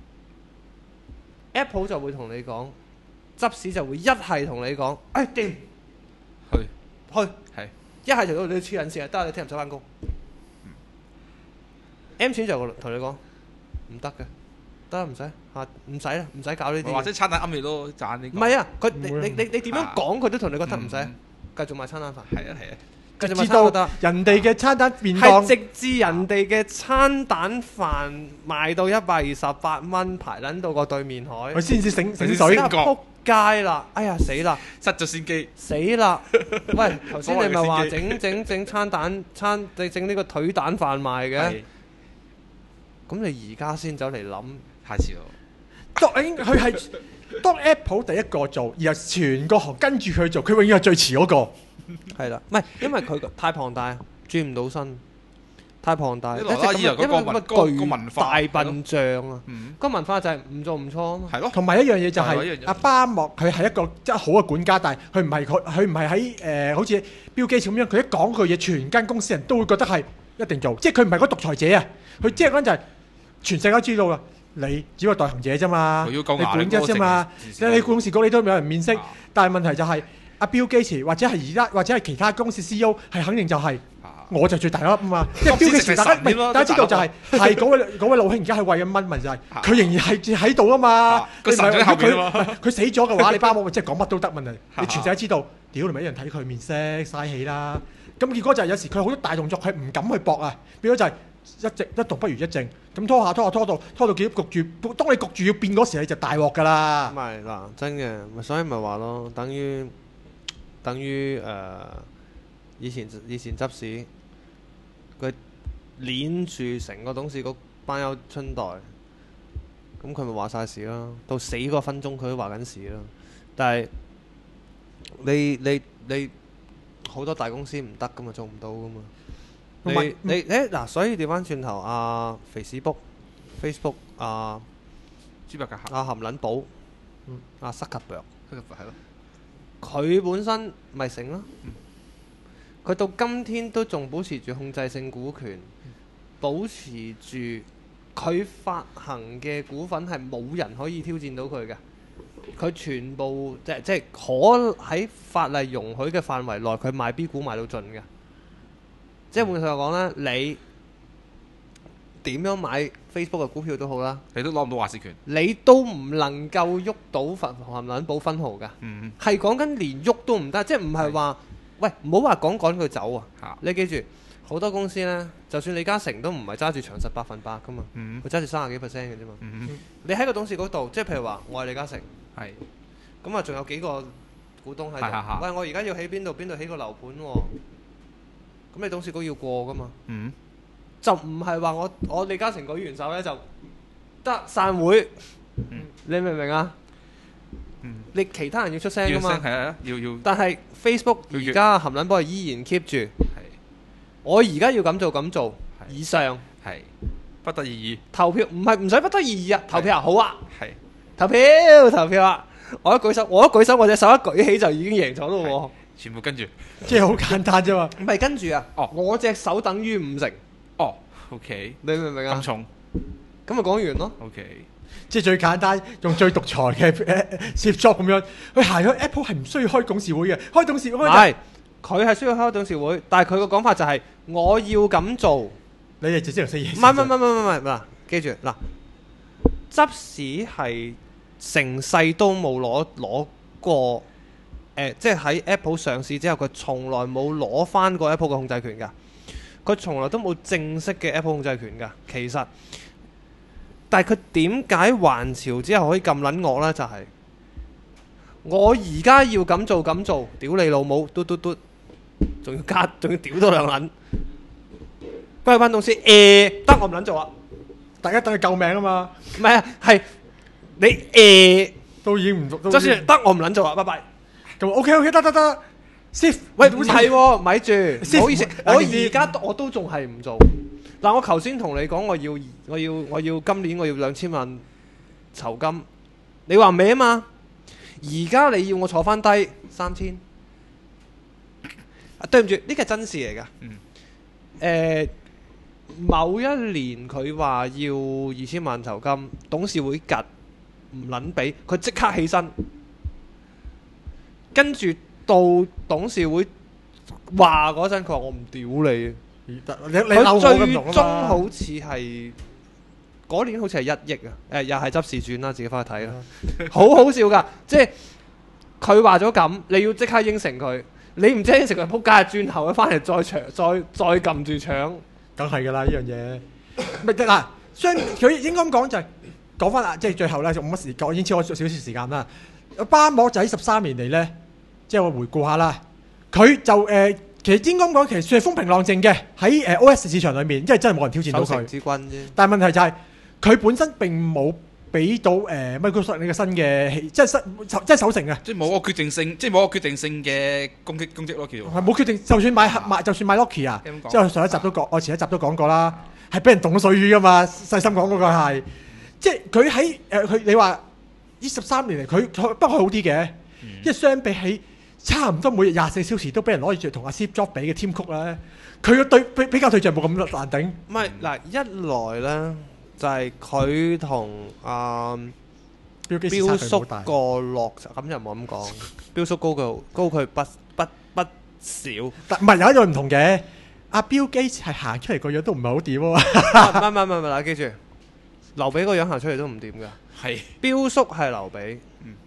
Speaker 2: ？Apple 就會同你講，執屎就會一係同你講，掂
Speaker 3: 去，係
Speaker 2: 一係就到你黐緊線啊，得你聽日唔使翻工。M 錢就同你講唔得嘅，得唔使唔使啦，唔使搞呢啲。
Speaker 3: 或者餐蛋啱你都賺呢個。
Speaker 2: 唔係啊，你點樣講佢都同你講得唔使，繼續賣餐蛋飯。
Speaker 3: 係啊，
Speaker 2: 繼續賣
Speaker 1: 直至到
Speaker 2: 餐蛋
Speaker 1: 人哋嘅餐蛋便當，
Speaker 2: 係直至人哋嘅餐蛋飯賣到128蚊，排撚到個對面海，
Speaker 1: 佢先至醒水。
Speaker 2: 撲街啦！哎呀死啦！
Speaker 3: 失咗先機，
Speaker 2: 死啦！喂，頭先你咪話整餐蛋整呢個腿蛋飯賣嘅，咁你而家先走嚟諗，
Speaker 3: 太遲咯。
Speaker 1: 佢係當 Apple 第一個做，然後全個行跟住佢做，佢永遠係最遲嗰個。
Speaker 2: 係啦，唔係因為佢太龐大，轉唔到身，太龐大。
Speaker 3: 因為巨文化
Speaker 2: 大笨象啊，個文化就係唔做唔錯啊嘛。
Speaker 3: 係咯，
Speaker 1: 同埋一樣嘢就係阿巴莫，佢係一個真係好嘅管家，但係佢唔係喺好似 Bill Gates咁樣，佢一講句嘢，全間公司人都會覺得係一定做，即係佢唔係嗰獨裁者啊，佢即係嗰陣就係全世界都知道啦。你只不過代行者啫嘛，你管家啫嘛，你董事局你都冇人面識，但係問題就係阿 Bill Gates 或者係而家或者係其他公司 CEO 係肯定就係我就最大粒啊嘛，即係 Bill Gates 大家知道就係嗰位老兄而家係為緊蚊咪就係佢仍然係喺度啊嘛，佢死咗嘅話，你巴莫即係講乜都得問題，你全世界知道，屌你咪一人睇佢面色嘥氣啦，咁結果就係有時佢好多大動作佢唔敢去搏啊，變咗就係一動不如一靜，咁拖到幾焗住，當你焗住要變嗰時，你就大鑊㗎啦。
Speaker 2: 唔係嗱，真嘅，所以咪話咯，等於以前執屎，佢攆住成個董事局班友春袋，咁佢咪話晒事咯。到死嗰分鐘佢都話緊事咯。但係你好多大公司唔得噶嘛，做唔到噶嘛。嗱，所以調翻轉頭Facebook
Speaker 3: 豬八戒
Speaker 2: 含撚寶塞克伯，
Speaker 3: 係咯，
Speaker 2: 佢本身咪成咯。佢到今天都仲保持住控制性股權，保持住佢發行嘅股份係冇人可以挑戰到佢嘅。佢全部即係可喺法例容許嘅範圍內，佢賣 B 股賣到盡嘅。即係換句話講咧，你點樣買 Facebook 嘅股票都好啦，
Speaker 3: 你都攞唔到話事權，
Speaker 2: 你都唔能夠喐到含撚寶分毫㗎。係講緊連喐都唔得，即係唔係話喂唔好話趕佢走啊！你記住，好多公司呢，就算李嘉誠都唔係揸住長實100%㗎嘛，佢揸住30%嘅啫嘛。你喺個董事嗰度，即係譬如話我係李嘉誠，
Speaker 3: 係
Speaker 2: 咁啊，仲有幾個股東喺度。喂，我而家要喺邊度起個樓盤喎？咁你董事局要過噶嘛？就唔係話我李嘉誠舉完手咧就得散會。你明唔明啊？你其他人要出聲噶嘛？
Speaker 3: 要。
Speaker 2: 但係 Facebook 而家含撚波係依然 keep 住。我而家要咁做，以上
Speaker 3: 係不得已矣。
Speaker 2: 投票唔使不得已啊！投票好啊！
Speaker 3: 係
Speaker 2: 投票啊！我一舉手，我隻手一舉起就已經贏咗咯喎！
Speaker 3: 全部跟住，
Speaker 1: 即係好簡單啫嘛。
Speaker 2: 唔係跟住啊！我隻手等於50%。
Speaker 3: OK，
Speaker 2: 你明唔明啊？
Speaker 3: 咁重，
Speaker 2: 咁咪講完咯。
Speaker 3: OK，
Speaker 1: 即係最簡單，用最獨裁嘅 Steve Jobs 咁樣，佢行咗 Apple 係唔需要開董事會嘅，開董事會
Speaker 2: 係佢係需要開董事會，但係佢個講法就係我要咁做，
Speaker 1: 你哋就知道死嘢。
Speaker 2: 唔係嗱，記住嗱，執屎係成世都冇攞過。即係喺 Apple 上市之後，佢從來冇攞翻過 Apple 嘅控制權㗎。佢從來都冇正式嘅 Apple 控制權㗎。其實但係佢點解還朝之後可以咁撚惡呢？就係、我而家要咁做，屌你老母，嘟，仲要屌多兩撚。關班董事得我唔撚做啊！
Speaker 1: 大家等佢救命啊嘛，
Speaker 2: 唔係啊，係你
Speaker 1: 都已經唔讀，
Speaker 2: 就算得我唔撚做啊！拜拜。
Speaker 1: 咁 OK 得，Sif
Speaker 2: 喂，唔係喎，咪住，唔好意思，我
Speaker 1: 大件事
Speaker 2: 而家我都仲係唔做。嗱，我頭先同你講，我要今年我要2000萬酬金，你話咩啊嘛？而家你要我坐翻低3000，對唔住，呢個係真事嚟㗎。某一年佢話要2000萬酬金，董事會趌唔撚俾，佢即刻起身，跟住到董事會話嗰陣，佢話我唔屌你。
Speaker 1: 你
Speaker 2: 佢
Speaker 1: 鬧我咁
Speaker 2: 最
Speaker 1: 同啊嘛
Speaker 2: 終好似係嗰年好似係1億啊！又係執事傳啦，自己翻去睇啦，好好笑㗎。即係佢話咗咁，你要即刻應承佢，你唔知應承佢，撲街轉頭翻嚟再撳住搶。
Speaker 1: 梗係㗎啦，呢樣嘢。咪得嗱，佢應該咁講就係講翻啦，即係最後咧，就冇乜時間，我已經超過少少時間啦。巴莫就喺13年嚟咧，即係我回顧下啦。佢就其實應該咁講，其實算係風平浪靜嘅喺OS 市場裏面，因為真係冇人挑戰到佢。
Speaker 2: 守城之軍啫。
Speaker 1: 但係問題就係佢本身並冇俾到Microsoft 呢個新嘅即係守城啊！
Speaker 3: 即係冇個決定性，即係冇個決定性嘅攻擊咯，叫做
Speaker 1: 係冇決定，就算買 Loki 啊，即係上一集都講，我前一集都講過啦，係俾人動水魚噶嘛。細心講嗰個係，即係佢喺佢你話呢13年嚟，佢不過好啲嘅，因為相比起差唔多每日24小時都俾人攞住同阿 Steve Jobs 比嘅 Tim Cook 咧，佢個比較對象冇咁難頂。
Speaker 2: 唔係嗱，一來咧就係佢同標叔個落咁又冇咁講，標叔高佢不少。
Speaker 1: 但唔係有一樣唔同嘅，阿 Bill Gates 係行出嚟個樣都唔係好掂喎。
Speaker 2: 唔係，嗱記住，劉備個樣行出嚟都唔掂㗎。
Speaker 3: 係
Speaker 2: 標叔係劉備，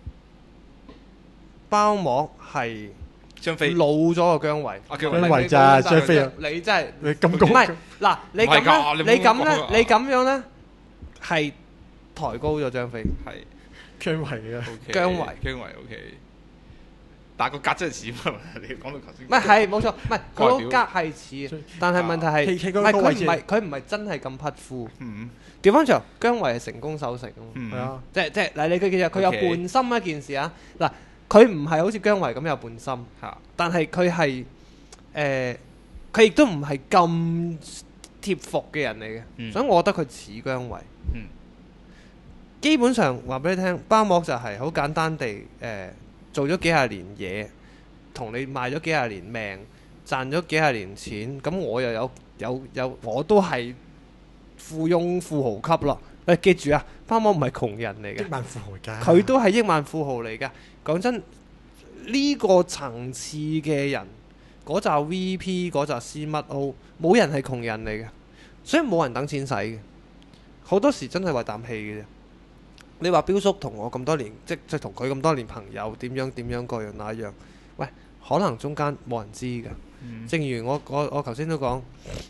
Speaker 2: 包膜係
Speaker 3: 張飛
Speaker 2: 老咗個姜維。
Speaker 1: 姜維咋張飛啊？
Speaker 2: 你真係
Speaker 1: 你咁講
Speaker 2: 唔係嗱，你咁
Speaker 3: 唔係㗎
Speaker 2: 咧，
Speaker 3: 你唔好講啊
Speaker 2: 你咁樣咧係抬高咗張飛。
Speaker 3: 係
Speaker 1: 姜維啊，
Speaker 2: 姜維
Speaker 3: OK，但係個格真係似嘛？你講到頭先，
Speaker 2: 唔係冇錯，唔係佢個格係似，但係問題係
Speaker 1: 企
Speaker 2: 唔係
Speaker 1: 嗰個位置
Speaker 2: 佢唔係真係咁匹夫。
Speaker 3: 嗯
Speaker 2: 調翻轉，姜維係成功守城啊嘛。
Speaker 3: 嗯
Speaker 1: 係啊，
Speaker 2: 即係嗱，你記住佢有
Speaker 3: OK
Speaker 2: 伴心一件事啊。嗱，佢唔係好似姜維咁有伴心，
Speaker 3: 嚇
Speaker 2: 但係佢係佢亦都唔係咁貼服嘅人嚟嘅，所以我覺得佢似姜維。基本上話俾你聽，包膜就係好簡單地做咗幾廿年嘢，同你賣咗幾廿年命，賺咗幾廿年錢，咁我又有我都係富翁富豪級咯。喂，記住啊，包膜唔係窮人嚟嘅，
Speaker 1: 億萬富豪㗎，
Speaker 2: 佢都係億萬富豪嚟㗎。講真，呢個層次嘅人，嗰扎 VP 嗰扎 CMO，冇人係窮人嚟嘅，所以冇人等錢使嘅。好多時真係為啖氣嘅啫。你話標叔同我咁多年，即同佢咁多年朋友，點樣各樣那樣？喂，可能中間冇人知㗎。正如我頭先都講，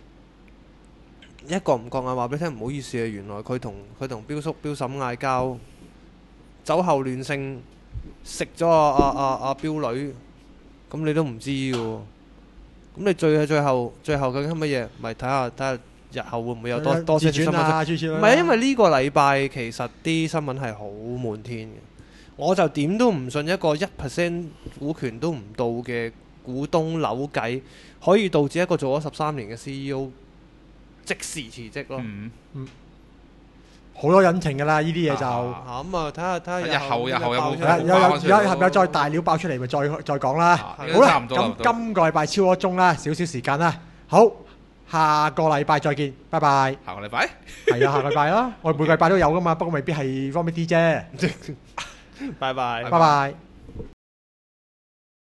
Speaker 2: 一個唔覺眼話俾你聽，唔好意思啊，原來佢同標叔標嬸嗌交，酒後亂性食咗阿標女，咁你都唔知嘅喎。咁你最後究竟係乜嘢？咪睇下日後會唔會有多些新聞
Speaker 1: 啊？
Speaker 2: 唔係，因為呢個禮拜其實啲新聞係好滿天嘅，我就點都唔信一個1% 股權都唔到嘅股東扭計，可以導致一個做咗13年嘅 CEO 即時辭職咯。
Speaker 1: 好多隱情㗎啦，呢啲嘢就
Speaker 2: 咁啊，睇下
Speaker 3: 日後有冇
Speaker 1: 係咪有再大料爆出嚟，咪再講啦。好啦，咁今個禮拜超咗鐘啦，少少時間啦。好，下個禮拜再見，拜拜。
Speaker 3: 下個禮拜
Speaker 1: 係啊，下個禮拜啊，我哋每個禮拜都有㗎嘛，不過未必係 Romy D 啫。
Speaker 2: 拜拜，
Speaker 1: 拜拜。